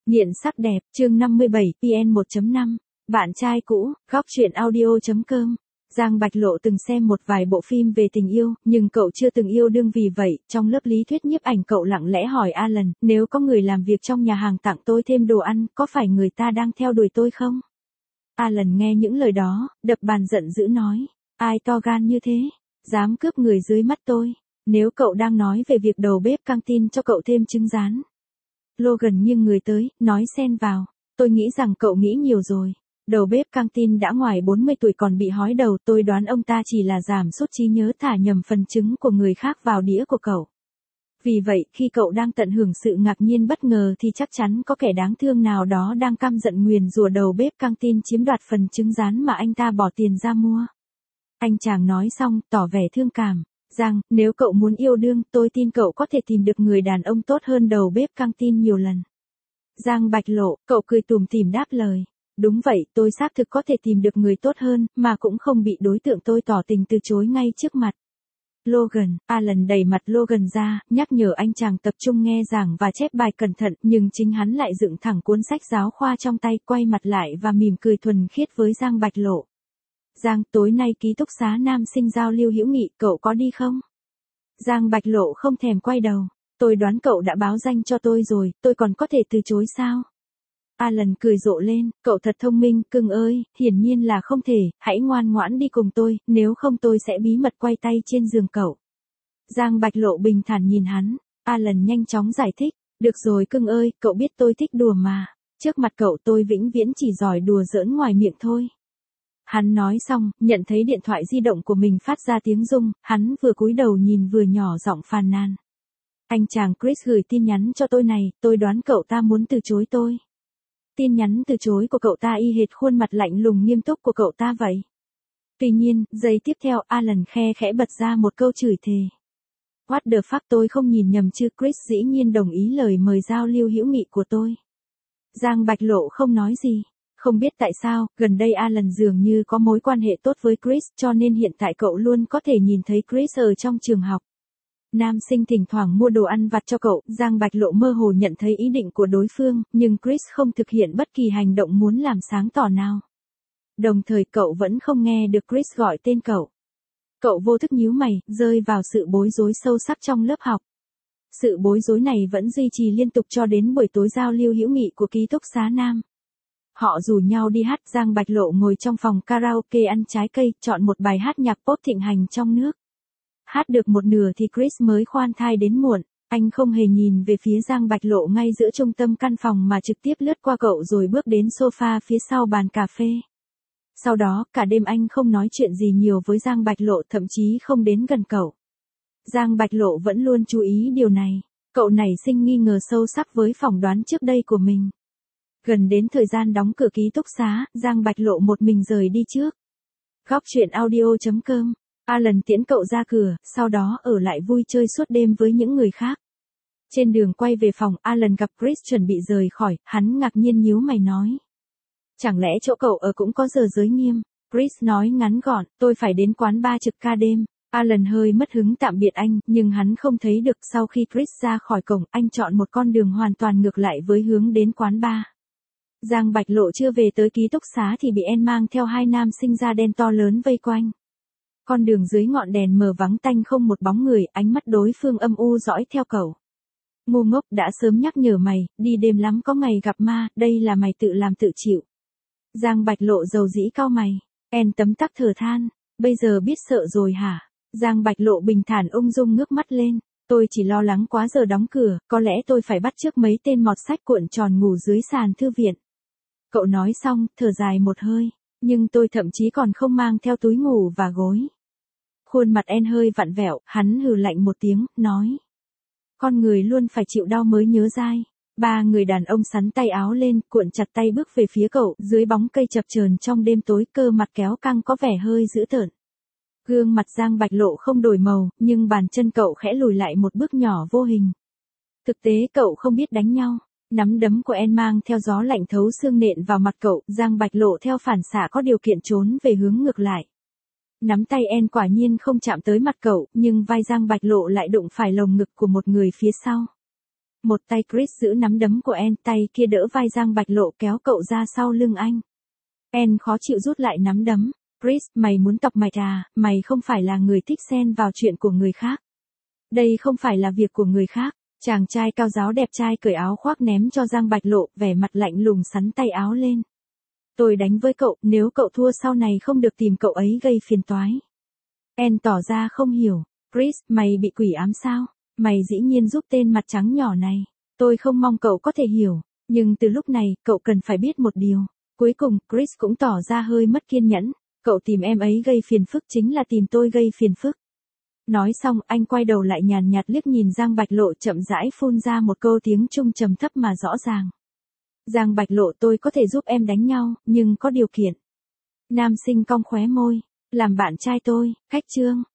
Nghiện sắc đẹp, chương 57, PN 1.5, bạn trai cũ, góc truyện audio.com. Giang Bạch Lộ từng xem một vài bộ phim về tình yêu, nhưng cậu chưa từng yêu đương, vì vậy, trong lớp lý thuyết nhiếp ảnh cậu lặng lẽ hỏi Alan, nếu có người làm việc trong nhà hàng tặng tôi thêm đồ ăn, có phải người ta đang theo đuổi tôi không? Alan nghe những lời đó, đập bàn giận dữ nói, ai to gan như thế, dám cướp người dưới mắt tôi, nếu cậu đang nói về việc đầu bếp căng tin cho cậu thêm trứng rán. Logan nghiêng người tới, nói xen vào, tôi nghĩ rằng cậu nghĩ nhiều rồi. Đầu bếp căng tin đã ngoài 40 tuổi còn bị hói đầu, tôi đoán ông ta chỉ là giảm sút trí nhớ, thả nhầm phần trứng của người khác vào đĩa của cậu. Vì vậy, khi cậu đang tận hưởng sự ngạc nhiên bất ngờ thì chắc chắn có kẻ đáng thương nào đó đang căm giận nguyền rủa đầu bếp căng tin chiếm đoạt phần trứng rán mà anh ta bỏ tiền ra mua. Anh chàng nói xong, tỏ vẻ thương cảm. Giang, nếu cậu muốn yêu đương, tôi tin cậu có thể tìm được người đàn ông tốt hơn đầu bếp căng tin nhiều lần. Giang Bạch Lộ, cậu cười tủm tỉm đáp lời. Đúng vậy, tôi xác thực có thể tìm được người tốt hơn, mà cũng không bị đối tượng tôi tỏ tình từ chối ngay trước mặt. Logan, Alan đẩy mặt Logan ra, nhắc nhở anh chàng tập trung nghe giảng và chép bài cẩn thận, nhưng chính hắn lại dựng thẳng cuốn sách giáo khoa trong tay, quay mặt lại và mỉm cười thuần khiết với Giang Bạch Lộ. Giang, tối nay ký túc xá nam sinh giao lưu hữu nghị, cậu có đi không? Giang Bạch Lộ không thèm quay đầu. Tôi đoán cậu đã báo danh cho tôi rồi, tôi còn có thể từ chối sao? Alan cười rộ lên, cậu thật thông minh, cưng ơi, hiển nhiên là không thể, hãy ngoan ngoãn đi cùng tôi, nếu không tôi sẽ bí mật quay tay trên giường cậu. Giang Bạch Lộ bình thản nhìn hắn, Alan nhanh chóng giải thích, được rồi cưng ơi, cậu biết tôi thích đùa mà, trước mặt cậu tôi vĩnh viễn chỉ giỏi đùa giỡn ngoài miệng thôi. Hắn nói xong, nhận thấy điện thoại di động của mình phát ra tiếng rung, hắn vừa cúi đầu nhìn vừa nhỏ giọng phàn nàn. Anh chàng Chris gửi tin nhắn cho tôi này, tôi đoán cậu ta muốn từ chối tôi. Tin nhắn từ chối của cậu ta y hệt khuôn mặt lạnh lùng nghiêm túc của cậu ta vậy. Tuy nhiên, giây tiếp theo Alan khe khẽ bật ra một câu chửi thề. What the fuck, tôi không nhìn nhầm chứ? Chris dĩ nhiên đồng ý lời mời giao lưu hữu nghị của tôi. Giang Bạch Lộ không nói gì. Không biết tại sao, gần đây Alan dường như có mối quan hệ tốt với Chris, cho nên hiện tại cậu luôn có thể nhìn thấy Chris ở trong trường học. Nam sinh thỉnh thoảng mua đồ ăn vặt cho cậu, Giang Bạch Lộ mơ hồ nhận thấy ý định của đối phương, nhưng Chris không thực hiện bất kỳ hành động muốn làm sáng tỏ nào. Đồng thời cậu vẫn không nghe được Chris gọi tên cậu. Cậu vô thức nhíu mày, rơi vào sự bối rối sâu sắc trong lớp học. Sự bối rối này vẫn duy trì liên tục cho đến buổi tối giao lưu hữu nghị của ký túc xá nam. Họ rủ nhau đi hát, Giang Bạch Lộ ngồi trong phòng karaoke ăn trái cây, chọn một bài hát nhạc pop thịnh hành trong nước. Hát được một nửa thì Chris mới khoan thai đến muộn, anh không hề nhìn về phía Giang Bạch Lộ ngay giữa trung tâm căn phòng mà trực tiếp lướt qua cậu rồi bước đến sofa phía sau bàn cà phê. Sau đó, cả đêm anh không nói chuyện gì nhiều với Giang Bạch Lộ, thậm chí không đến gần cậu. Giang Bạch Lộ vẫn luôn chú ý điều này, cậu nảy sinh nghi ngờ sâu sắc với phỏng đoán trước đây của mình. Gần đến thời gian đóng cửa ký túc xá, Giang Bạch Lộ một mình rời đi trước. Góc truyện audio.com. Alan tiễn cậu ra cửa, sau đó ở lại vui chơi suốt đêm với những người khác. Trên đường quay về phòng, Alan gặp Chris chuẩn bị rời khỏi, hắn ngạc nhiên nhíu mày nói. Chẳng lẽ chỗ cậu ở cũng có giờ giới nghiêm? Chris nói ngắn gọn, tôi phải đến quán bar trực ca đêm. Alan hơi mất hứng tạm biệt anh, nhưng hắn không thấy được. Sau khi Chris ra khỏi cổng, anh chọn một con đường hoàn toàn ngược lại với hướng đến quán bar. Giang Bạch Lộ chưa về tới ký túc xá thì bị En mang theo hai nam sinh da đen to lớn vây quanh. Con đường dưới ngọn đèn mờ vắng tanh không một bóng người, ánh mắt đối phương âm u dõi theo cậu. Ngu ngốc, đã sớm nhắc nhở mày, đi đêm lắm có ngày gặp ma, đây là mày tự làm tự chịu. Giang Bạch Lộ dầu dĩ cau mày, En tấm tắc thở than, bây giờ biết sợ rồi hả? Giang Bạch Lộ bình thản ung dung ngước mắt lên, tôi chỉ lo lắng quá giờ đóng cửa, có lẽ tôi phải bắt chước mấy tên mọt sách cuộn tròn ngủ dưới sàn thư viện. Cậu nói xong, thở dài một hơi, nhưng tôi thậm chí còn không mang theo túi ngủ và gối. Khuôn mặt En hơi vặn vẹo, hắn hừ lạnh một tiếng, nói. Con người luôn phải chịu đau mới nhớ dai. Ba người đàn ông sắn tay áo lên, cuộn chặt tay bước về phía cậu, dưới bóng cây chập chờn trong đêm tối, cơ mặt kéo căng có vẻ hơi dữ tợn. Gương mặt Giang Bạch Lộ không đổi màu, nhưng bàn chân cậu khẽ lùi lại một bước nhỏ vô hình. Thực tế cậu không biết đánh nhau. Nắm đấm của En mang theo gió lạnh thấu xương nện vào mặt cậu, Giang Bạch Lộ theo phản xạ có điều kiện trốn về hướng ngược lại. Nắm tay En quả nhiên không chạm tới mặt cậu, nhưng vai Giang Bạch Lộ lại đụng phải lồng ngực của một người phía sau. Một tay Chris giữ nắm đấm của Anne, tay kia đỡ vai Giang Bạch Lộ kéo cậu ra sau lưng anh. Anne khó chịu rút lại nắm đấm. Chris, mày muốn tọc mạch à, mày không phải là người thích xen vào chuyện của người khác. Đây không phải là việc của người khác. Chàng trai cao ráo đẹp trai cởi áo khoác ném cho Giang Bạch Lộ, vẻ mặt lạnh lùng sắn tay áo lên. Tôi đánh với cậu, nếu cậu thua sau này không được tìm cậu ấy gây phiền toái. Anne tỏ ra không hiểu. Chris, mày bị quỷ ám sao? Mày dĩ nhiên giúp tên mặt trắng nhỏ này. Tôi không mong cậu có thể hiểu, nhưng từ lúc này, cậu cần phải biết một điều. Cuối cùng, Chris cũng tỏ ra hơi mất kiên nhẫn. Cậu tìm em ấy gây phiền phức chính là tìm tôi gây phiền phức. Nói xong, anh quay đầu lại nhàn nhạt liếc nhìn Giang Bạch Lộ, chậm rãi phun ra một câu tiếng Trung trầm thấp mà rõ ràng. Giang Bạch Lộ, tôi có thể giúp em đánh nhau, nhưng có điều kiện. Nam sinh cong khóe môi. Làm bạn trai tôi, khách trương.